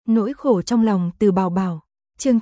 Nỗi khổ trong lòng Từ Bảo Bảo. Chương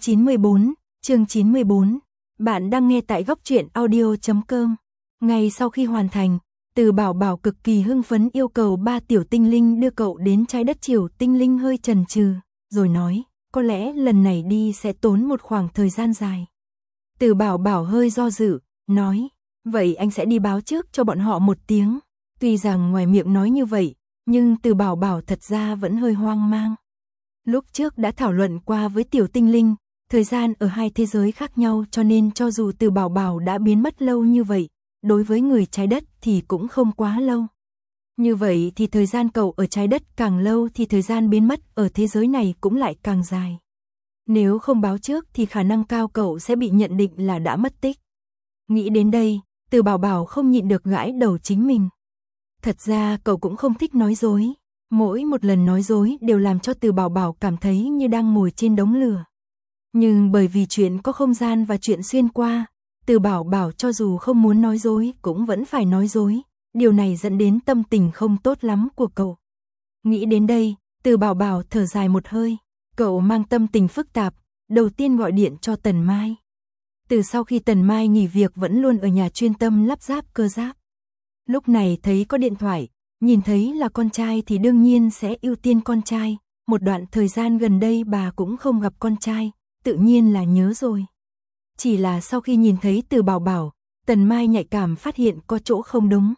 94. Bạn đang nghe tại góc truyện audio.com. Ngay sau khi hoàn thành, Từ Bảo Bảo cực kỳ hưng phấn yêu cầu 3 tiểu tinh linh đưa cậu đến trái đất Triều Tinh Linh hơi chần chừ, rồi nói, có lẽ lần này đi sẽ tốn một khoảng thời gian dài. Từ Bảo Bảo hơi do dự, nói, vậy anh sẽ đi báo trước cho bọn họ một tiếng. Tuy rằng ngoài miệng nói như vậy, nhưng Từ Bảo Bảo thật ra vẫn hơi hoang mang. Lúc trước đã thảo luận qua với tiểu tinh linh, thời gian ở hai thế giới khác nhau, cho nên cho dù Từ Bảo Bảo đã biến mất lâu như vậy, đối với người trái đất thì cũng không quá lâu. Như vậy thì thời gian cậu ở trái đất càng lâu thì thời gian biến mất ở thế giới này cũng lại càng dài. Nếu không báo trước thì khả năng cao cậu sẽ bị nhận định là đã mất tích. Nghĩ đến đây, Từ Bảo Bảo không nhịn được gãi đầu chính mình. Thật ra cậu cũng không thích nói dối. Mỗi một lần nói dối đều làm cho Từ Bảo Bảo cảm thấy như đang ngồi trên đống lửa. Nhưng bởi vì chuyện có không gian và chuyện xuyên qua, Từ Bảo Bảo cho dù không muốn nói dối cũng vẫn phải nói dối. Điều này dẫn đến tâm tình không tốt lắm của cậu. Nghĩ đến đây, Từ Bảo Bảo thở dài một hơi. Cậu mang tâm tình phức tạp, đầu tiên gọi điện cho Tần Mai. Từ sau khi Tần Mai nghỉ việc vẫn luôn ở nhà chuyên tâm lắp ráp cơ giáp. Lúc này thấy có điện thoại, nhìn thấy là con trai thì đương nhiên sẽ ưu tiên con trai. Một đoạn thời gian gần đây bà cũng không gặp con trai, tự nhiên là nhớ rồi. Chỉ là sau khi nhìn thấy Từ Bảo Bảo, Tần Mai nhạy cảm phát hiện có chỗ không đúng.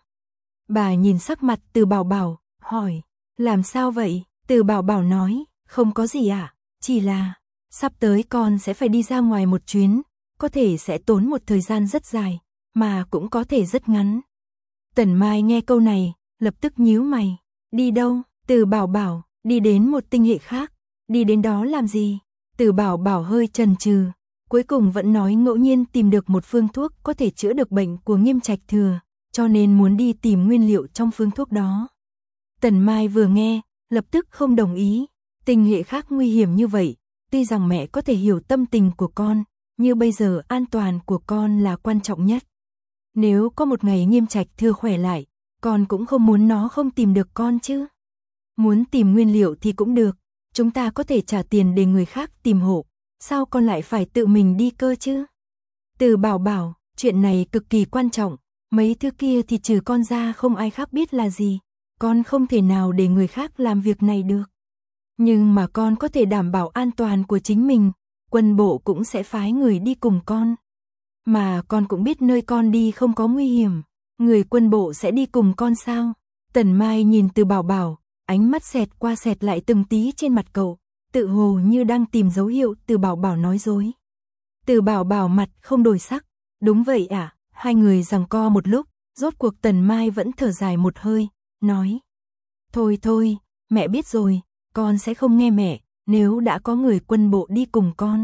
Bà nhìn sắc mặt Từ Bảo Bảo, hỏi, làm sao vậy? Từ Bảo Bảo nói, không có gì ạ, chỉ là sắp tới con sẽ phải đi ra ngoài một chuyến, có thể sẽ tốn một thời gian rất dài, mà cũng có thể rất ngắn. Tần Mai nghe câu này, lập tức nhíu mày, đi đâu? Từ Bảo Bảo, đi đến một tinh hệ khác, đi đến đó làm gì? Từ Bảo Bảo hơi chần chừ, cuối cùng vẫn nói ngẫu nhiên tìm được một phương thuốc có thể chữa được bệnh của Nghiêm Trạch Thừa, cho nên muốn đi tìm nguyên liệu trong phương thuốc đó. Tần Mai vừa nghe, lập tức không đồng ý, tinh hệ khác nguy hiểm như vậy, tuy rằng mẹ có thể hiểu tâm tình của con, như bây giờ an toàn của con là quan trọng nhất. Nếu có một ngày Nghiêm Trạch Thừa khỏe lại, con cũng không muốn nó không tìm được con chứ. Muốn tìm nguyên liệu thì cũng được, chúng ta có thể trả tiền để người khác tìm hộ, sao con lại phải tự mình đi cơ chứ? Từ Bảo Bảo, chuyện này cực kỳ quan trọng, mấy thứ kia thì trừ con ra không ai khác biết là gì, con không thể nào để người khác làm việc này được. Nhưng mà con có thể đảm bảo an toàn của chính mình, quân bộ cũng sẽ phái người đi cùng con. Mà con cũng biết nơi con đi không có nguy hiểm, người quân bộ sẽ đi cùng con sao? Tần Mai nhìn Từ Bảo Bảo, ánh mắt xẹt qua xẹt lại từng tí trên mặt cậu, tự hồ như đang tìm dấu hiệu Từ Bảo Bảo nói dối. Từ Bảo Bảo mặt không đổi sắc, đúng vậy à? Hai người giằng co một lúc, rốt cuộc Tần Mai vẫn thở dài một hơi, nói, thôi, mẹ biết rồi, con sẽ không nghe mẹ, nếu đã có người quân bộ đi cùng con.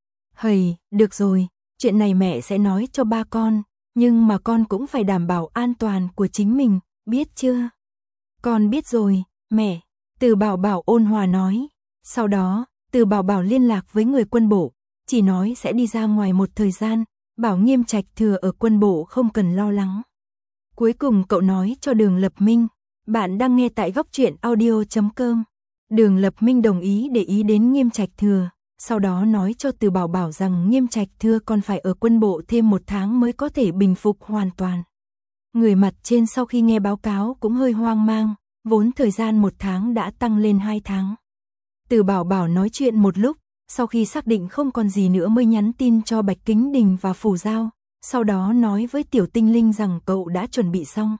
Hầy, được rồi, chuyện này mẹ sẽ nói cho ba con, nhưng mà con cũng phải đảm bảo an toàn của chính mình, biết chưa? Con biết rồi, mẹ, Từ Bảo Bảo ôn hòa nói. Sau đó, Từ Bảo Bảo liên lạc với người quân bộ, chỉ nói sẽ đi ra ngoài một thời gian, bảo Nghiêm Trạch Thừa ở quân bộ không cần lo lắng. Cuối cùng cậu nói cho Đường Lập Minh, bạn đang nghe tại góc truyện audio.com. Đường Lập Minh đồng ý để ý đến Nghiêm Trạch Thừa, sau đó nói cho Từ Bảo Bảo rằng Nghiêm Trạch Thừa còn phải ở quân bộ thêm 1 tháng mới có thể bình phục hoàn toàn. Người mặt trên sau khi nghe báo cáo cũng hơi hoang mang, vốn thời gian 1 tháng đã tăng lên 2 tháng. Từ Bảo Bảo nói chuyện một lúc, sau khi xác định không còn gì nữa mới nhắn tin cho Bạch Kính Đình và Phủ Giao, sau đó nói với tiểu tinh linh rằng cậu đã chuẩn bị xong.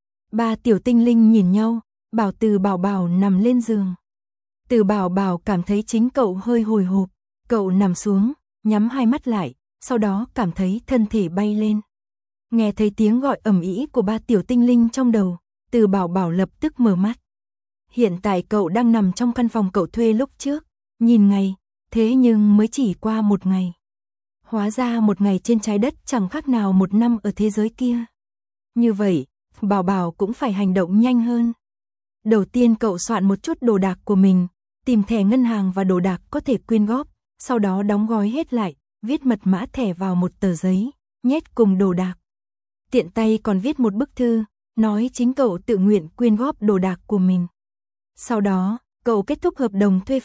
3 tiểu tinh linh nhìn nhau, bảo Từ Bảo Bảo nằm lên giường. Từ Bảo Bảo cảm thấy chính cậu hơi hồi hộp, cậu nằm xuống, nhắm hai mắt lại, sau đó cảm thấy thân thể bay lên. Nghe thấy tiếng gọi ầm ĩ của 3 tiểu tinh linh trong đầu, Từ Bảo Bảo lập tức mở mắt. Hiện tại cậu đang nằm trong căn phòng cậu thuê lúc trước, nhìn ngày, thế nhưng mới chỉ qua 1 ngày. Hóa ra 1 ngày trên trái đất chẳng khác nào 1 năm ở thế giới kia. Như vậy, Bảo Bảo cũng phải hành động nhanh hơn. Đầu tiên cậu soạn một chút đồ đạc của mình, tìm thẻ ngân hàng và đồ đạc có thể quyên góp, sau đó đóng gói hết lại, viết mật mã thẻ vào một tờ giấy, nhét cùng đồ đạc. Tiện tay còn viết một bức thư, nói chính cậu tự nguyện quyên góp đồ đạc của mình. Sau đó, cậu kết thúc hợp đồng thuê phòng,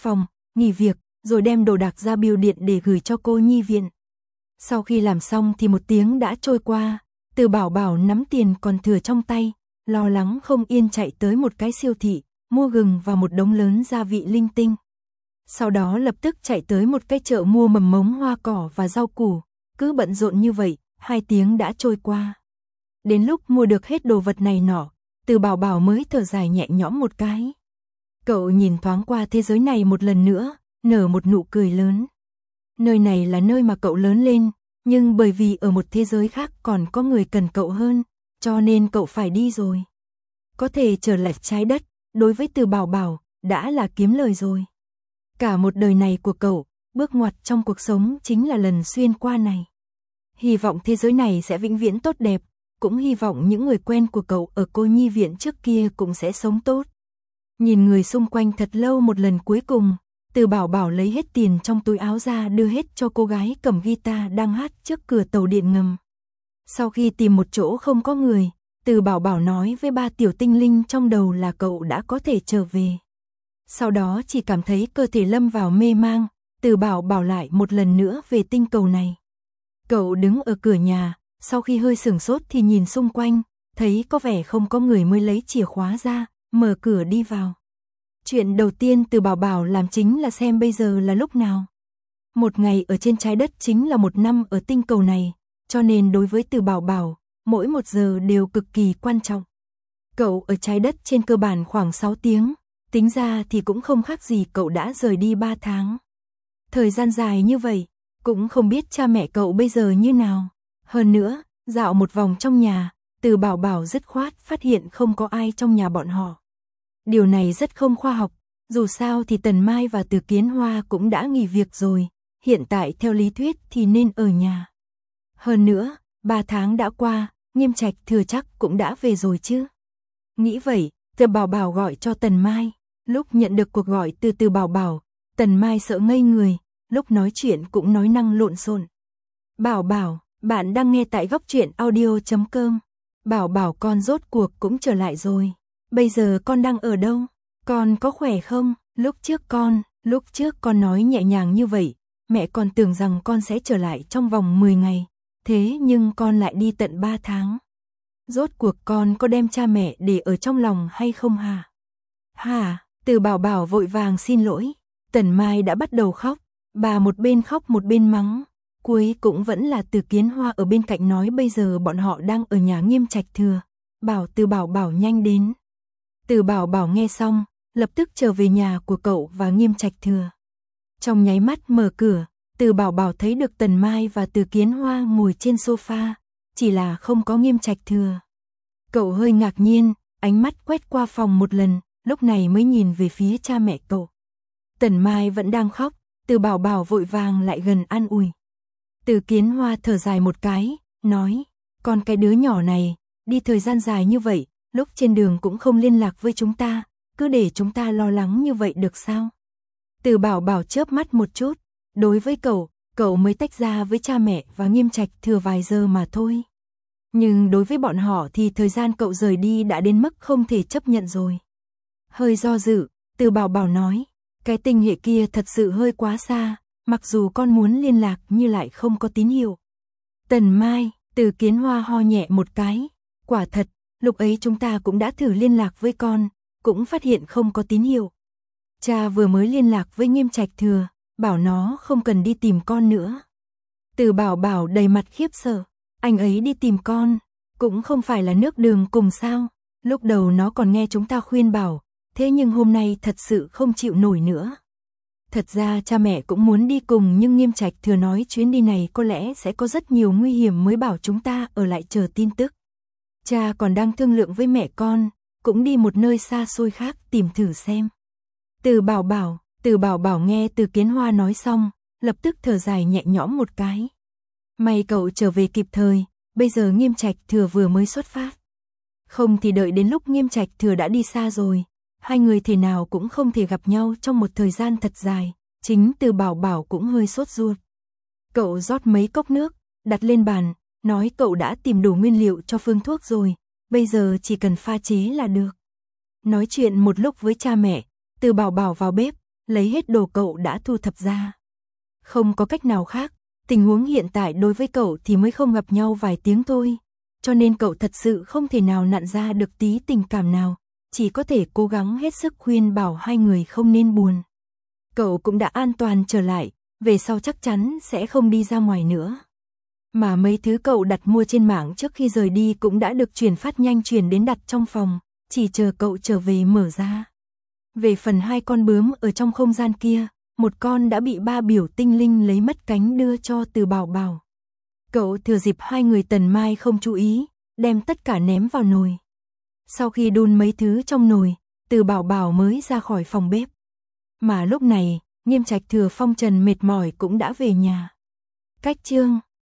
nghỉ việc, rồi đem đồ đạc ra bưu điện để gửi cho cô nhi viện. Sau khi làm xong thì 1 tiếng đã trôi qua, Từ Bảo Bảo nắm tiền còn thừa trong tay, lo lắng không yên chạy tới một cái siêu thị, mua gừng và một đống lớn gia vị linh tinh. Sau đó lập tức chạy tới một cái chợ mua mầm mống hoa cỏ và rau củ, cứ bận rộn như vậy, 2 tiếng đã trôi qua. Đến lúc mua được hết đồ vật này nọ, Từ Bảo Bảo mới thở dài nhẹ nhõm một cái. Cậu nhìn thoáng qua thế giới này một lần nữa, nở một nụ cười lớn. Nơi này là nơi mà cậu lớn lên, nhưng bởi vì ở một thế giới khác còn có người cần cậu hơn, cho nên cậu phải đi rồi. Có thể trở lại trái đất, đối với Từ Bảo Bảo, đã là kiếm lời rồi. Cả một đời này của cậu, bước ngoặt trong cuộc sống chính là lần xuyên qua này. Hy vọng thế giới này sẽ vĩnh viễn tốt đẹp, cũng hy vọng những người quen của cậu ở cô nhi viện trước kia cũng sẽ sống tốt. Nhìn người xung quanh thật lâu một lần cuối cùng, Từ Bảo Bảo lấy hết tiền trong túi áo ra đưa hết cho cô gái cầm guitar đang hát trước cửa tàu điện ngầm. Sau khi tìm một chỗ không có người, Từ Bảo Bảo nói với 3 tiểu tinh linh trong đầu là cậu đã có thể trở về. Sau đó chỉ cảm thấy cơ thể lâm vào mê mang, Từ Bảo Bảo lại một lần nữa về tinh cầu này. Cậu đứng ở cửa nhà, sau khi hơi sửng sốt thì nhìn xung quanh, thấy có vẻ không có người mới lấy chìa khóa ra, mở cửa đi vào. Chuyện đầu tiên Từ Bảo Bảo làm chính là xem bây giờ là lúc nào. Một ngày ở trên trái đất chính là 1 năm ở tinh cầu này, cho nên đối với Từ Bảo Bảo, mỗi 1 giờ đều cực kỳ quan trọng. Cậu ở trái đất trên cơ bản khoảng 6 tiếng, tính ra thì cũng không khác gì cậu đã rời đi 3 tháng. Thời gian dài như vậy, cũng không biết cha mẹ cậu bây giờ như nào. Hơn nữa, dạo một vòng trong nhà, Từ Bảo Bảo dứt khoát phát hiện không có ai trong nhà bọn họ. Điều này rất không khoa học, dù sao thì Tần Mai và Từ Kiến Hoa cũng đã nghỉ việc rồi, hiện tại theo lý thuyết thì nên ở nhà. Hơn nữa, 3 tháng đã qua, Nghiêm Trạch Thừa chắc cũng đã về rồi chứ. Nghĩ vậy, Từ Bảo Bảo gọi cho Tần Mai, lúc nhận được cuộc gọi từ Từ Bảo Bảo, Tần Mai sợ ngây người, lúc nói chuyện cũng nói năng lộn xộn. Bảo Bảo, bạn đang nghe tại Góc Truyện Audio.com. Bảo Bảo con rốt cuộc cũng trở lại rồi. Bây giờ con đang ở đâu? Con có khỏe không? Lúc trước con nói nhẹ nhàng như vậy, mẹ còn tưởng rằng con sẽ trở lại trong vòng 10 ngày. Thế nhưng con lại đi tận 3 tháng. Rốt cuộc con có đem cha mẹ để ở trong lòng hay không hả? Hả? Từ Bảo Bảo vội vàng xin lỗi. Tần Mai đã bắt đầu khóc. Bà một bên khóc một bên mắng. Cuối cũng vẫn là Từ Kiến Hoa ở bên cạnh nói bây giờ bọn họ đang ở nhà Nghiêm Trạch Thừa. Bảo Từ Bảo Bảo nhanh đến. Từ Bảo Bảo nghe xong, lập tức trở về nhà của cậu và Nghiêm Trạch Thừa. Trong nháy mắt mở cửa, Từ Bảo Bảo thấy được Tần Mai và Từ Kiến Hoa ngồi trên sofa, chỉ là không có Nghiêm Trạch Thừa. Cậu hơi ngạc nhiên, ánh mắt quét qua phòng một lần, lúc này mới nhìn về phía cha mẹ cậu. Tần Mai vẫn đang khóc, Từ Bảo Bảo vội vàng lại gần an ủi. Từ Kiến Hoa thở dài một cái, nói, con cái đứa nhỏ này, đi thời gian dài như vậy, lúc trên đường cũng không liên lạc với chúng ta, cứ để chúng ta lo lắng như vậy được sao? Từ Bảo Bảo chớp mắt một chút, đối với cậu mới tách ra với cha mẹ và Nghiêm Trạch Thừa vài giờ mà thôi. Nhưng đối với bọn họ thì thời gian cậu rời đi đã đến mức không thể chấp nhận rồi. Hơi do dự, Từ Bảo Bảo nói, cái tinh hệ kia thật sự hơi quá xa, mặc dù con muốn liên lạc nhưng lại không có tín hiệu. Tần Mai, Từ Kiến Hoa ho nhẹ một cái, quả thật, lúc ấy chúng ta cũng đã thử liên lạc với con, cũng phát hiện không có tín hiệu. Cha vừa mới liên lạc với Nghiêm Trạch Thừa, bảo nó không cần đi tìm con nữa. Từ Bảo Bảo đầy mặt khiếp sợ, anh ấy đi tìm con, cũng không phải là nước đường cùng sao, lúc đầu nó còn nghe chúng ta khuyên bảo, thế nhưng hôm nay thật sự không chịu nổi nữa. Thật ra cha mẹ cũng muốn đi cùng nhưng Nghiêm Trạch Thừa nói chuyến đi này có lẽ sẽ có rất nhiều nguy hiểm mới bảo chúng ta ở lại chờ tin tức. Cha còn đang thương lượng với mẹ con, cũng đi một nơi xa xôi khác tìm thử xem. Từ Bảo Bảo nghe Từ Kiến Hoa nói xong, lập tức thở dài nhẹ nhõm một cái. May cậu trở về kịp thời, bây giờ Nghiêm Trạch Thừa vừa mới xuất phát. Không thì đợi đến lúc Nghiêm Trạch Thừa đã đi xa rồi, hai người thế nào cũng không thể gặp nhau trong một thời gian thật dài, chính Từ Bảo Bảo cũng hơi sốt ruột. Cậu rót mấy cốc nước, đặt lên bàn, nói cậu đã tìm đủ nguyên liệu cho phương thuốc rồi, bây giờ chỉ cần pha chế là được. Nói chuyện một lúc với cha mẹ, Từ Bảo Bảo vào bếp, lấy hết đồ cậu đã thu thập ra. Không có cách nào khác, tình huống hiện tại đối với cậu thì mới không gặp nhau vài tiếng thôi, cho nên cậu thật sự không thể nào nặn ra được tí tình cảm nào, chỉ có thể cố gắng hết sức khuyên bảo hai người không nên buồn. Cậu cũng đã an toàn trở lại, về sau chắc chắn sẽ không đi ra ngoài nữa. Mà mấy thứ cậu đặt mua trên mạng trước khi rời đi cũng đã được chuyển phát nhanh chuyển đến đặt trong phòng, chỉ chờ cậu trở về mở ra. Về phần hai con bướm ở trong không gian kia, một con đã bị ba biểu tinh linh lấy mất cánh đưa cho Từ Bảo Bảo. Cậu thừa dịp hai người Tần Mai không chú ý, đem tất cả ném vào nồi. Sau khi đun mấy thứ trong nồi, Từ Bảo Bảo mới ra khỏi phòng bếp. Mà lúc này, Nghiêm Trạch Thừa Phong Trần mệt mỏi cũng đã về nhà. Cách chương